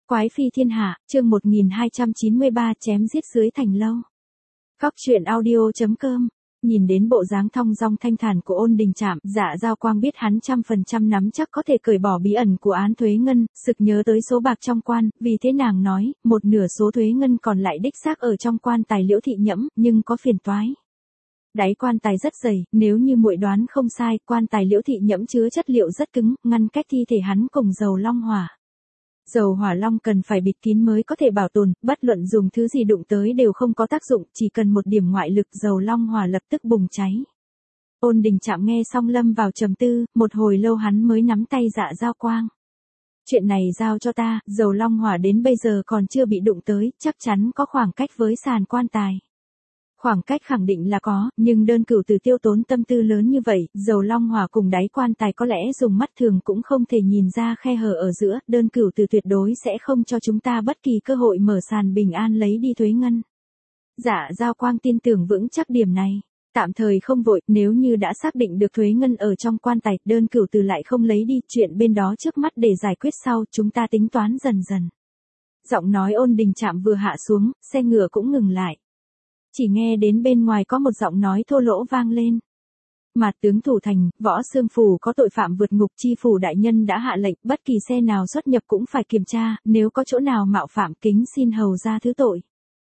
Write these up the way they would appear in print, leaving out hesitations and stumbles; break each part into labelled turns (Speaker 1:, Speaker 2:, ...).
Speaker 1: Quái phi thiên hạ, chương 1293 chém giết dưới thành lâu. Góc truyện audio.com. Nhìn đến bộ dáng thong dong thanh thản của Ôn Đình Trạm, Dạ Giao Quang biết hắn 100% nắm chắc có thể cởi bỏ bí ẩn của án thuế ngân, sực nhớ tới số bạc trong quan, vì thế nàng nói, một nửa số thuế ngân còn lại đích xác ở trong quan tài Liễu Thị Nhẫm, nhưng có phiền toái. Đáy quan tài rất dày, nếu như muội đoán không sai, quan tài Liễu Thị Nhẫm chứa chất liệu rất cứng, ngăn cách thi thể hắn cùng dầu long hỏa. Dầu hỏa long cần phải bịt kín mới có thể bảo tồn, bất luận dùng thứ gì đụng tới đều không có tác dụng, chỉ cần một điểm ngoại lực dầu long hỏa lập tức bùng cháy. Ôn Đình Trạm nghe xong lâm vào trầm tư, một hồi lâu hắn mới nắm tay Dạ Giao Quang. Chuyện này giao cho ta, dầu long hỏa đến bây giờ còn chưa bị đụng tới, chắc chắn có khoảng cách với sàn quan tài. Khoảng cách khẳng định là có, nhưng đơn cửu từ tiêu tốn tâm tư lớn như vậy, dầu long hỏa cùng đáy quan tài có lẽ dùng mắt thường cũng không thể nhìn ra khe hở ở giữa, đơn cửu từ tuyệt đối sẽ không cho chúng ta bất kỳ cơ hội mở sàn bình an lấy đi thuế ngân. Dạ Giao Quang tin tưởng vững chắc điểm này. Tạm thời không vội, nếu như đã xác định được thuế ngân ở trong quan tài, đơn cửu từ lại không lấy đi, chuyện bên đó trước mắt để giải quyết sau, chúng ta tính toán dần dần. Giọng nói Ôn Đình Trạm vừa hạ xuống, xe ngựa cũng ngừng lại. Chỉ nghe đến bên ngoài có một giọng nói thô lỗ vang lên. Mạt tướng thủ thành, Võ Xương Phủ có tội phạm vượt ngục, chi phủ đại nhân đã hạ lệnh, bất kỳ xe nào xuất nhập cũng phải kiểm tra, nếu có chỗ nào mạo phạm kính xin hầu ra thứ tội.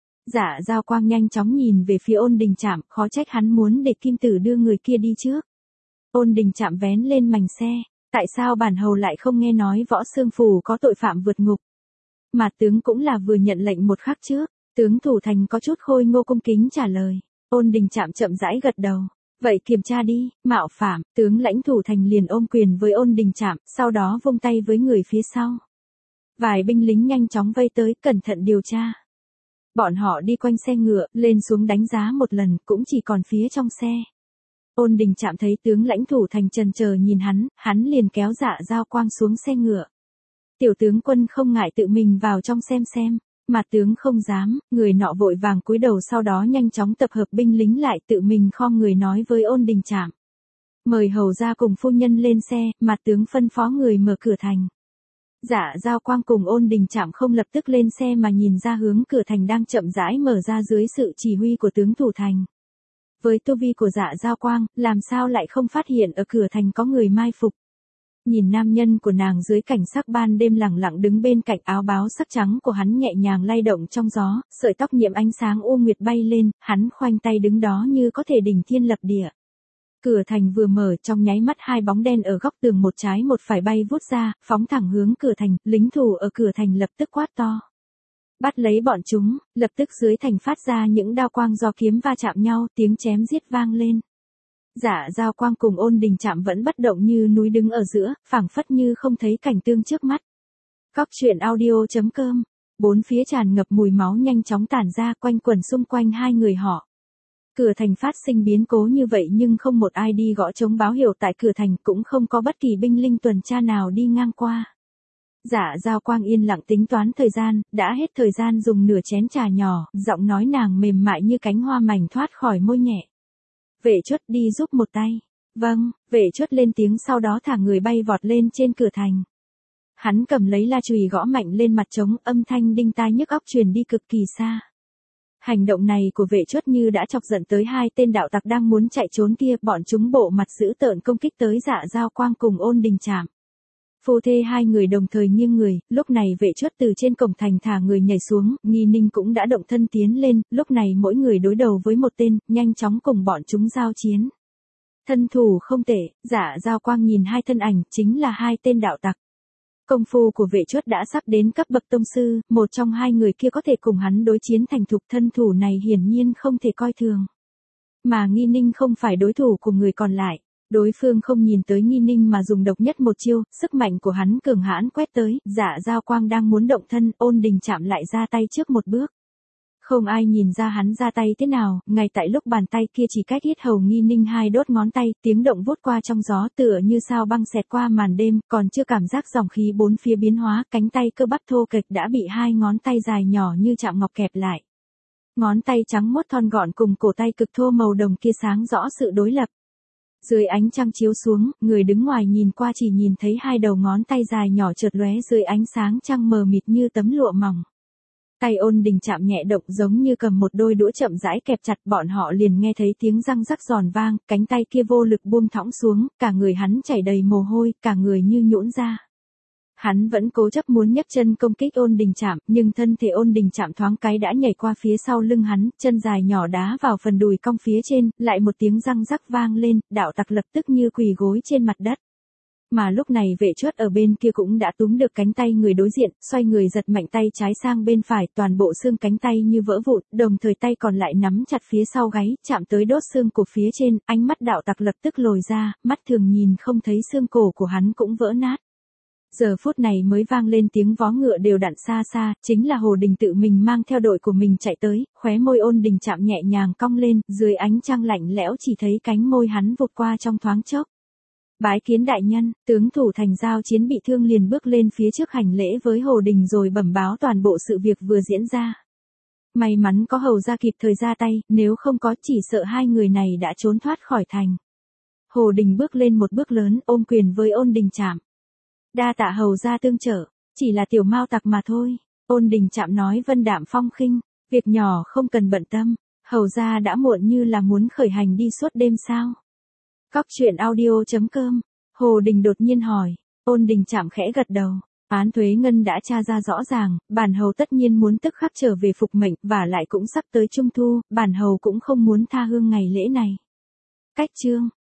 Speaker 1: Dạ Giao Quang nhanh chóng nhìn về phía Ôn Đình Trạm, khó trách hắn muốn để Kim Tử đưa người kia đi trước. Ôn Đình Trạm vén lên mành xe, tại sao bản hầu lại không nghe nói Võ Xương Phủ có tội phạm vượt ngục? Mạt tướng cũng là vừa nhận lệnh một khắc trước. Tướng thủ thành có chút khôi ngô cung kính trả lời. Ôn Đình Trạm chậm rãi gật đầu. Vậy kiểm tra đi, mạo phạm, tướng lãnh thủ thành liền ôm quyền với Ôn Đình Trạm, sau đó vung tay với người phía sau. Vài binh lính nhanh chóng vây tới, cẩn thận điều tra. Bọn họ đi quanh xe ngựa, lên xuống đánh giá một lần, cũng chỉ còn phía trong xe. Ôn Đình Trạm thấy tướng lãnh thủ thành chần chờ nhìn hắn liền kéo Dạ Giao Quang xuống xe ngựa. Tiểu tướng quân không ngại tự mình vào trong xem. Mà tướng không dám, người nọ vội vàng cúi đầu, sau đó nhanh chóng tập hợp binh lính lại, tự mình khom người nói với Ôn Đình Trạm. Mời hầu ra cùng phu nhân lên xe, mà tướng phân phó người mở cửa thành. Dạ Giao Quang cùng Ôn Đình Trạm không lập tức lên xe mà nhìn ra hướng cửa thành đang chậm rãi mở ra dưới sự chỉ huy của tướng thủ thành. Với tu vi của Dạ Giao Quang, làm sao lại không phát hiện ở cửa thành có người mai phục. Nhìn nam nhân của nàng dưới cảnh sắc ban đêm lẳng lặng đứng bên cạnh, áo báo sắc trắng của hắn nhẹ nhàng lay động trong gió, sợi tóc nhiễm ánh sáng u nguyệt bay lên, hắn khoanh tay đứng đó như có thể đỉnh thiên lập địa. Cửa thành vừa mở, trong nháy mắt hai bóng đen ở góc tường một trái một phải bay vút ra, phóng thẳng hướng cửa thành, lính thủ ở cửa thành lập tức quát to. Bắt lấy bọn chúng, lập tức dưới thành phát ra những đao quang do kiếm va chạm nhau, tiếng chém giết vang lên. Dạ Giao Quang cùng Ôn Đình Trạm vẫn bất động như núi đứng ở giữa, phảng phất như không thấy cảnh tượng trước mắt. Góc truyện audio.com. Bốn phía tràn ngập mùi máu nhanh chóng tản ra, quanh quẩn xung quanh hai người họ. Cửa thành phát sinh biến cố như vậy nhưng không một ai đi gõ trống báo hiệu tại cửa thành, cũng không có bất kỳ binh linh tuần tra nào đi ngang qua. Dạ Giao Quang yên lặng tính toán thời gian, đã hết thời gian dùng nửa chén trà nhỏ, giọng nói nàng mềm mại như cánh hoa mảnh thoát khỏi môi nhẹ. Vệ Chuất đi giúp một tay. Vâng, Vệ Chuất lên tiếng, sau đó thả người bay vọt lên trên cửa thành. Hắn cầm lấy la chùy gõ mạnh lên mặt trống, âm thanh đinh tai nhức óc truyền đi cực kỳ xa. Hành động này của Vệ Chuất như đã chọc giận tới hai tên đạo tặc đang muốn chạy trốn kia, bọn chúng bộ mặt dữ tợn công kích tới Dạ Giao Quang cùng Ôn Đình Trạm. Phu thê hai người đồng thời nghiêng người, lúc này Vệ Chuất từ trên cổng thành thả người nhảy xuống, Nghi Ninh cũng đã động thân tiến lên, lúc này mỗi người đối đầu với một tên, nhanh chóng cùng bọn chúng giao chiến. Thân thủ không tệ, Dạ Giao Quang nhìn hai thân ảnh, chính là hai tên đạo tặc. Công phu của Vệ Chuất đã sắp đến cấp bậc tông sư, một trong hai người kia có thể cùng hắn đối chiến thành thục, thân thủ này hiển nhiên không thể coi thường. Mà Nghi Ninh không phải đối thủ của người còn lại. Đối phương không nhìn tới Nghi Ninh mà dùng độc nhất một chiêu, sức mạnh của hắn cường hãn quét tới, Dạ Giao Quang đang muốn động thân, Ôn Đình Trạm lại ra tay trước một bước. Không ai nhìn ra hắn ra tay thế nào, ngay tại lúc bàn tay kia chỉ cách yết hầu Nghi Ninh hai đốt ngón tay, tiếng động vút qua trong gió tựa như sao băng xẹt qua màn đêm, còn chưa cảm giác dòng khí bốn phía biến hóa, cánh tay cơ bắp thô kệch đã bị hai ngón tay dài nhỏ như chạm ngọc kẹp lại. Ngón tay trắng muốt thon gọn cùng cổ tay cực thô màu đồng kia sáng rõ sự đối lập. Dưới ánh trăng chiếu xuống, người đứng ngoài nhìn qua chỉ nhìn thấy hai đầu ngón tay dài nhỏ chợt lóe dưới ánh sáng trăng mờ mịt như tấm lụa mỏng. Tay Ôn Đình chạm nhẹ động giống như cầm một đôi đũa chậm rãi kẹp chặt, bọn họ liền nghe thấy tiếng răng rắc giòn vang, cánh tay kia vô lực buông thõng xuống, cả người hắn chảy đầy mồ hôi, cả người như nhũn ra. Hắn vẫn cố chấp muốn nhấc chân công kích Ôn Đình chạm, nhưng thân thể Ôn Đình chạm thoáng cái đã nhảy qua phía sau lưng hắn, chân dài nhỏ đá vào phần đùi cong phía trên, lại một tiếng răng rắc vang lên, đạo tặc lập tức như quỳ gối trên mặt đất. Mà lúc này vệ chốt ở bên kia cũng đã túm được cánh tay người đối diện, xoay người giật mạnh tay trái sang bên phải, toàn bộ xương cánh tay như vỡ vụn, đồng thời tay còn lại nắm chặt phía sau gáy, chạm tới đốt xương cổ phía trên, ánh mắt đạo tặc lập tức lồi ra, mắt thường nhìn không thấy xương cổ của hắn cũng vỡ nát. Giờ phút này mới vang lên tiếng vó ngựa đều đặn xa xa, chính là Hồ Đình tự mình mang theo đội của mình chạy tới, khóe môi Ôn Đình chạm nhẹ nhàng cong lên, dưới ánh trăng lạnh lẽo chỉ thấy cánh môi hắn vụt qua trong thoáng chốc. Bái kiến đại nhân, tướng thủ thành giao chiến bị thương liền bước lên phía trước hành lễ với Hồ Đình rồi bẩm báo toàn bộ sự việc vừa diễn ra. May mắn có hầu ra kịp thời ra tay, nếu không có chỉ sợ hai người này đã trốn thoát khỏi thành. Hồ Đình bước lên một bước lớn ôm quyền với Ôn Đình chạm. Đa tạ hầu ra tương trợ, chỉ là tiểu mao tặc mà thôi. Ôn Đình chạm nói vân đạm phong khinh, việc nhỏ không cần bận tâm, hầu ra đã muộn như là muốn khởi hành đi suốt đêm sao. Cóc truyện audio.com, Hồ Đình đột nhiên hỏi, Ôn Đình chạm khẽ gật đầu, án thuế ngân đã tra ra rõ ràng, bản hầu tất nhiên muốn tức khắc trở về phục mệnh, và lại cũng sắp tới trung thu, bản hầu cũng không muốn tha hương ngày lễ này. Cách chương